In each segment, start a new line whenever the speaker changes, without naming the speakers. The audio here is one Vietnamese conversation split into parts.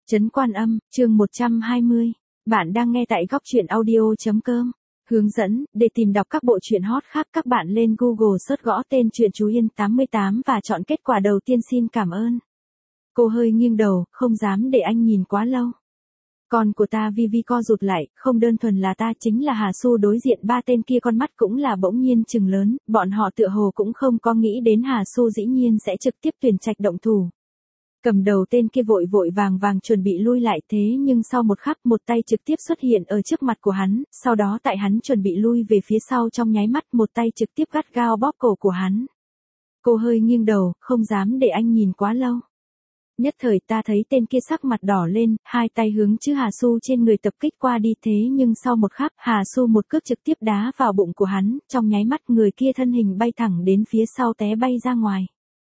Trấn Quan Âm, chương 120. Bạn đang nghe tại góc truyện audio.com. Hướng dẫn, để tìm đọc các bộ truyện hot khác các bạn lên Google search gõ tên truyện Chú Yên 88 và chọn kết quả đầu tiên xin cảm ơn. Cô hơi nghiêng đầu, không dám để anh nhìn quá lâu. Con của ta Vi co rụt lại, không đơn thuần là ta chính là Hà Xu đối diện ba tên kia con mắt cũng là bỗng nhiên trừng lớn, bọn họ tựa hồ cũng không có nghĩ đến Hà Xu dĩ nhiên sẽ trực tiếp tuyển trạch động thủ. Cầm đầu tên kia vội vàng chuẩn bị lui lại thế nhưng sau một khắc một tay trực tiếp xuất hiện ở trước mặt của hắn, sau đó tại hắn chuẩn bị lui về phía sau trong nháy mắt một tay trực tiếp gắt gao bóp cổ của hắn. Cô hơi nghiêng đầu, không dám để anh nhìn quá lâu. Nhất thời ta thấy tên kia sắc mặt đỏ lên, hai tay hướng chữ Hà Xu trên người tập kích qua đi thế nhưng sau một khắc Hà Xu một cước trực tiếp đá vào bụng của hắn, trong nháy mắt người kia thân hình bay thẳng đến phía sau té bay ra ngoài.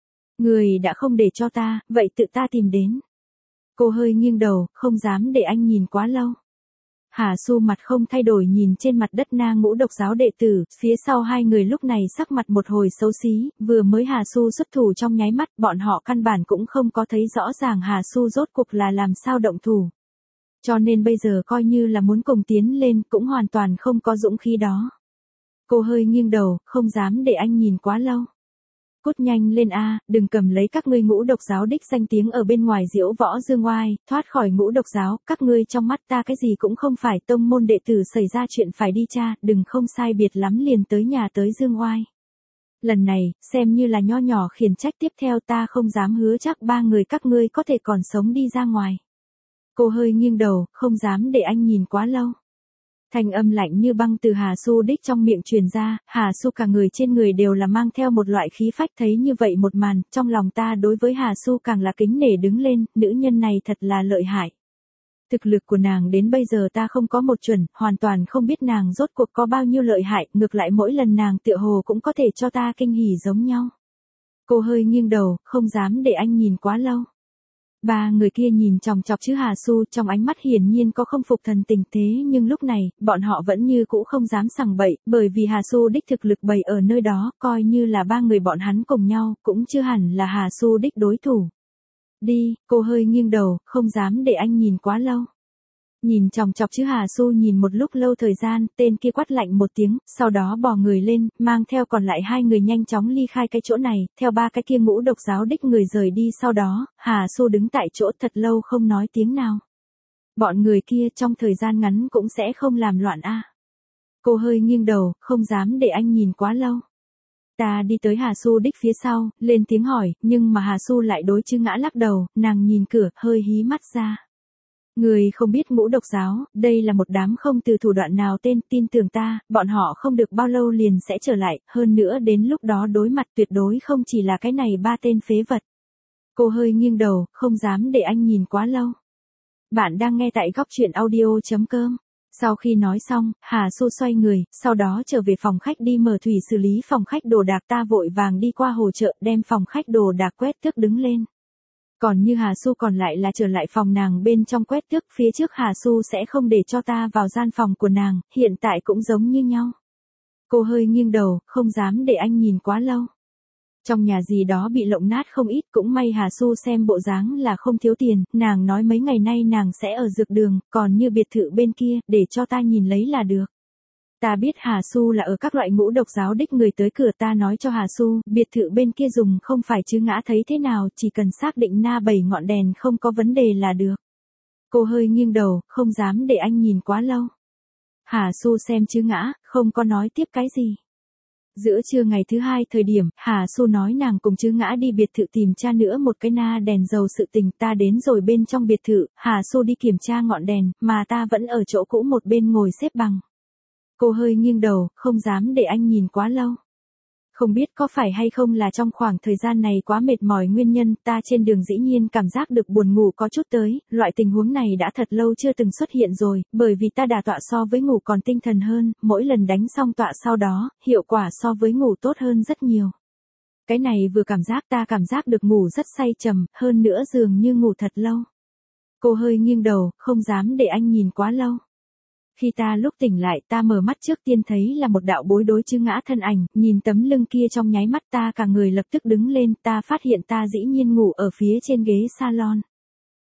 Người đã không để cho ta, vậy tự ta tìm đến. Cô hơi nghiêng đầu, không dám để anh nhìn quá lâu. Hà Xu mặt không thay đổi nhìn trên mặt đất Na Ngũ độc giáo đệ tử, phía sau hai người lúc này sắc mặt một hồi xấu xí, vừa mới Hà Xu xuất thủ trong nháy mắt bọn họ căn bản cũng không có thấy rõ ràng Hà Xu rốt cuộc là làm sao động thủ. Cho nên bây giờ coi như là muốn cùng tiến lên cũng hoàn toàn không có dũng khí đó. Cô hơi nghiêng đầu, không dám để anh nhìn quá lâu. Cút nhanh lên a, đừng cầm lấy các ngươi Ngũ độc giáo đích danh tiếng ở bên ngoài diễu võ dương oai, thoát khỏi Ngũ độc giáo, các ngươi trong mắt ta cái gì cũng không phải, tông môn đệ tử xảy ra chuyện phải đi tra, đừng không sai biệt lắm liền tới nhà tới dương oai. Lần này, xem như là nho nhỏ khiển trách tiếp theo ta không dám hứa chắc ba người các ngươi có thể còn sống đi ra ngoài. Cô hơi nghiêng đầu, không dám để anh nhìn quá lâu. Thanh âm lạnh như băng từ Hà Xu đích trong miệng truyền ra, Hà Xu cả người trên người đều là mang theo một loại khí phách thấy như vậy một màn, trong lòng ta đối với Hà Xu càng là kính nể đứng lên, nữ nhân này thật là lợi hại. Thực lực của nàng đến bây giờ ta không có một chuẩn, hoàn toàn không biết nàng rốt cuộc có bao nhiêu lợi hại, ngược lại mỗi lần nàng tựa hồ cũng có thể cho ta kinh hỉ giống nhau. Cô hơi nghiêng đầu, không dám để anh nhìn quá lâu. Ba người kia nhìn chòng chọc chữ Hà Xu trong ánh mắt hiển nhiên có không phục thần tình thế nhưng lúc này, bọn họ vẫn như cũ không dám sằng bậy, bởi vì Hà Xu đích thực lực bày ở nơi đó, coi như là ba người bọn hắn cùng nhau, cũng chưa hẳn là Hà Xu đích đối thủ. Đi, cô hơi nghiêng đầu, không dám để anh nhìn quá lâu. Nhìn chòng chọc chữ Hà Xu nhìn một lúc lâu thời gian, tên kia quát lạnh một tiếng, sau đó bò người lên, mang theo còn lại hai người nhanh chóng ly khai cái chỗ này, theo ba cái kia Ngũ độc giáo đích người rời đi sau đó, Hà Xu đứng tại chỗ thật lâu không nói tiếng nào. Bọn người kia trong thời gian ngắn cũng sẽ không làm loạn a. Cô hơi nghiêng đầu, không dám để anh nhìn quá lâu. Ta đi tới Hà Xu đích phía sau, lên tiếng hỏi, nhưng mà Hà Xu lại đối chữ ngã lắc đầu, nàng nhìn cửa, hơi hí mắt ra. Người không biết Ngũ độc giáo, đây là một đám không từ thủ đoạn nào tên, tin tưởng ta, bọn họ không được bao lâu liền sẽ trở lại, hơn nữa đến lúc đó đối mặt tuyệt đối không chỉ là cái này ba tên phế vật. Cô hơi nghiêng đầu, không dám để anh nhìn quá lâu. Bạn đang nghe tại góc truyện audio.com. Sau khi nói xong, Hà Xu xoay người, sau đó trở về phòng khách đi mở thủy xử lý phòng khách đồ đạc ta vội vàng đi qua hồ chợ đem phòng khách đồ đạc quét tước đứng lên. Còn như Hà Xu còn lại là trở lại phòng nàng bên trong quét tước phía trước Hà Xu sẽ không để cho ta vào gian phòng của nàng, hiện tại cũng giống như nhau. Cô hơi nghiêng đầu, không dám để anh nhìn quá lâu. Trong nhà gì đó bị lộng nát không ít cũng may Hà Xu xem bộ dáng là không thiếu tiền, nàng nói mấy ngày nay nàng sẽ ở dược đường, còn như biệt thự bên kia, để cho ta nhìn lấy là được. Ta biết Hà Xu là ở các loại Ngũ độc giáo đích người tới cửa ta nói cho Hà Xu, biệt thự bên kia dùng không phải chứ ngã thấy thế nào, chỉ cần xác định na 7 ngọn đèn không có vấn đề là được. Cô hơi nghiêng đầu, không dám để anh nhìn quá lâu. Hà Xu xem chứ ngã, không có nói tiếp cái gì. Giữa trưa ngày thứ hai thời điểm, Hà Xu nói nàng cùng chứ ngã đi biệt thự tìm tra nữa một cái na đèn dầu sự tình ta đến rồi bên trong biệt thự, Hà Xu đi kiểm tra ngọn đèn, mà ta vẫn ở chỗ cũ một bên ngồi xếp bằng. Cô hơi nghiêng đầu, không dám để anh nhìn quá lâu. Không biết có phải hay không là trong khoảng thời gian này quá mệt mỏi nguyên nhân, ta trên đường dĩ nhiên cảm giác được buồn ngủ có chút tới, loại tình huống này đã thật lâu chưa từng xuất hiện rồi, bởi vì ta đả tọa so với ngủ còn tinh thần hơn, mỗi lần đánh xong tọa sau đó, hiệu quả so với ngủ tốt hơn rất nhiều. Cái này vừa ta cảm giác được ngủ rất say trầm, hơn nữa dường như ngủ thật lâu. Cô hơi nghiêng đầu, không dám để anh nhìn quá lâu. Khi ta lúc tỉnh lại ta mở mắt trước tiên thấy là một đạo bối đối chữ ngã thân ảnh, nhìn tấm lưng kia trong nháy mắt ta cả người lập tức đứng lên, ta phát hiện ta dĩ nhiên ngủ ở phía trên ghế salon.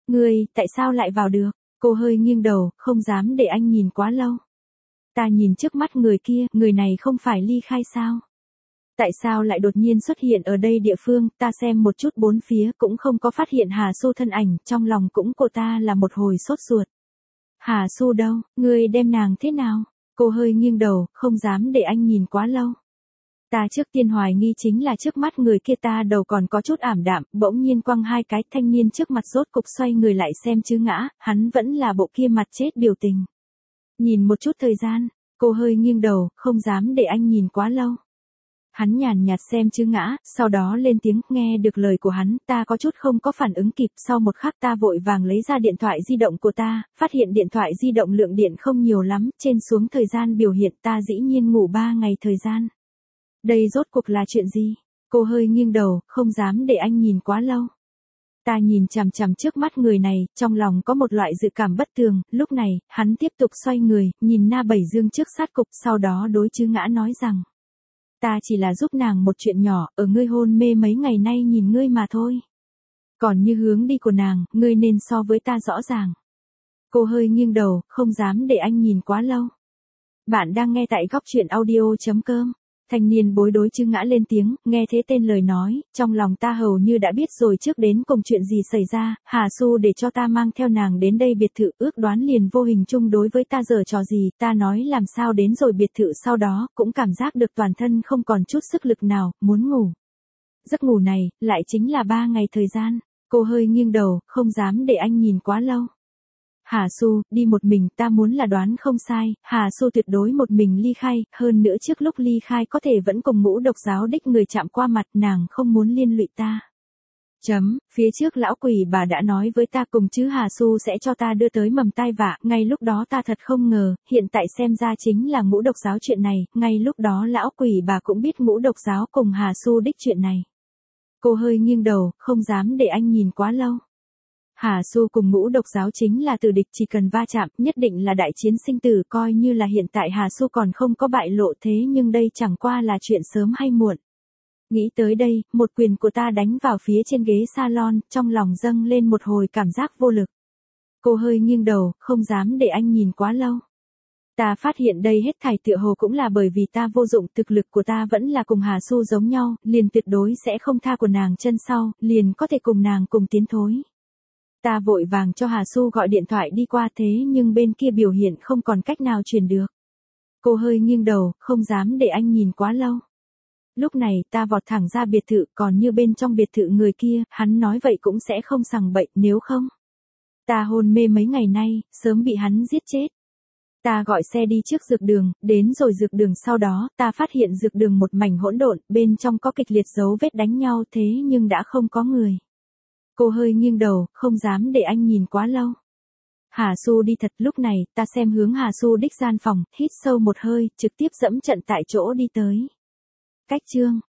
Ngươi, tại sao lại vào được? Cô hơi nghiêng đầu, không dám để anh nhìn quá lâu. Ta nhìn trước mắt người kia, người này không phải Ly Khai sao? Tại sao lại đột nhiên xuất hiện ở đây địa phương, ta xem một chút bốn phía cũng không có phát hiện Hà Su thân ảnh, trong lòng cũng cô ta là một hồi sốt ruột. Hà Su đâu, ngươi đem nàng thế nào? Cô hơi nghiêng đầu, không dám để anh nhìn quá lâu. Ta trước tiên hoài nghi chính là trước mắt người kia, ta đầu còn có chút ảm đạm, bỗng nhiên quăng hai cái, thanh niên trước mặt rốt cục xoay người lại xem chứ ngã, hắn vẫn là bộ kia mặt chết biểu tình. Nhìn một chút thời gian, cô hơi nghiêng đầu, không dám để anh nhìn quá lâu. Hắn nhàn nhạt xem chứ ngã, sau đó lên tiếng, nghe được lời của hắn, ta có chút không có phản ứng kịp, sau một khắc ta vội vàng lấy ra điện thoại di động của ta, phát hiện điện thoại di động lượng điện không nhiều lắm, trên xuống thời gian biểu hiện ta dĩ nhiên ngủ 3 ngày thời gian. Đây rốt cuộc là chuyện gì? Cô hơi nghiêng đầu, không dám để anh nhìn quá lâu. Ta nhìn chằm chằm trước mắt người này, trong lòng có một loại dự cảm bất thường, lúc này, hắn tiếp tục xoay người, nhìn Na Bảy Dương trước sát cục, sau đó đối chứ ngã nói rằng. Ta chỉ là giúp nàng một chuyện nhỏ, ở ngươi hôn mê mấy ngày nay nhìn ngươi mà thôi. Còn như hướng đi của nàng, ngươi nên so với ta rõ ràng. Cô hơi nghiêng đầu, không dám để anh nhìn quá lâu. Bạn đang nghe tại góc truyện audio.com. Thanh niên bối đối chứ ngã lên tiếng, nghe thế tên lời nói, trong lòng ta hầu như đã biết rồi trước đến cùng chuyện gì xảy ra, Hà Su để cho ta mang theo nàng đến đây biệt thự, ước đoán liền vô hình chung đối với ta giở trò gì, ta nói làm sao đến rồi biệt thự sau đó, cũng cảm giác được toàn thân không còn chút sức lực nào, muốn ngủ. Giấc ngủ này, lại chính là 3 ngày thời gian, cô hơi nghiêng đầu, không dám để anh nhìn quá lâu. Hà Su, đi một mình, ta muốn là đoán không sai, Hà Su tuyệt đối một mình ly khai, hơn nữa trước lúc ly khai có thể vẫn cùng Ngũ Độc Giáo đích người chạm qua mặt, nàng không muốn liên lụy ta. Phía trước lão quỷ bà đã nói với ta cùng chứ Hà Su sẽ cho ta đưa tới mầm tai vạ, ngay lúc đó ta thật không ngờ, hiện tại xem ra chính là Ngũ Độc Giáo chuyện này, ngay lúc đó lão quỷ bà cũng biết Ngũ Độc Giáo cùng Hà Su đích chuyện này. Cô hơi nghiêng đầu, không dám để anh nhìn quá lâu. Hà Su cùng Ngũ Độc Giáo chính là tử địch, chỉ cần va chạm, nhất định là đại chiến sinh tử, coi như là hiện tại Hà Su còn không có bại lộ thế nhưng đây chẳng qua là chuyện sớm hay muộn. Nghĩ tới đây, một quyền của ta đánh vào phía trên ghế salon, trong lòng dâng lên một hồi cảm giác vô lực. Cô hơi nghiêng đầu, không dám để anh nhìn quá lâu. Ta phát hiện đây hết thảy tựa hồ cũng là bởi vì ta vô dụng, thực lực của ta vẫn là cùng Hà Su giống nhau, liền tuyệt đối sẽ không tha của nàng chân sau, liền có thể cùng nàng cùng tiến thối. Ta vội vàng cho Hà Su gọi điện thoại đi qua thế nhưng bên kia biểu hiện không còn cách nào truyền được. Cô hơi nghiêng đầu, không dám để anh nhìn quá lâu. Lúc này ta vọt thẳng ra biệt thự, còn như bên trong biệt thự người kia, hắn nói vậy cũng sẽ không sằng bậy, nếu không. Ta hôn mê mấy ngày nay, sớm bị hắn giết chết. Ta gọi xe đi trước dược đường, đến rồi dược đường sau đó, ta phát hiện dược đường một mảnh hỗn độn, bên trong có kịch liệt dấu vết đánh nhau thế nhưng đã không có người. Cô hơi nghiêng đầu, không dám để anh nhìn quá lâu. Hà Su đi thật, lúc này, ta xem hướng Hà Su đích gian phòng, hít sâu một hơi, trực tiếp dẫm trận tại chỗ đi tới. Cách chương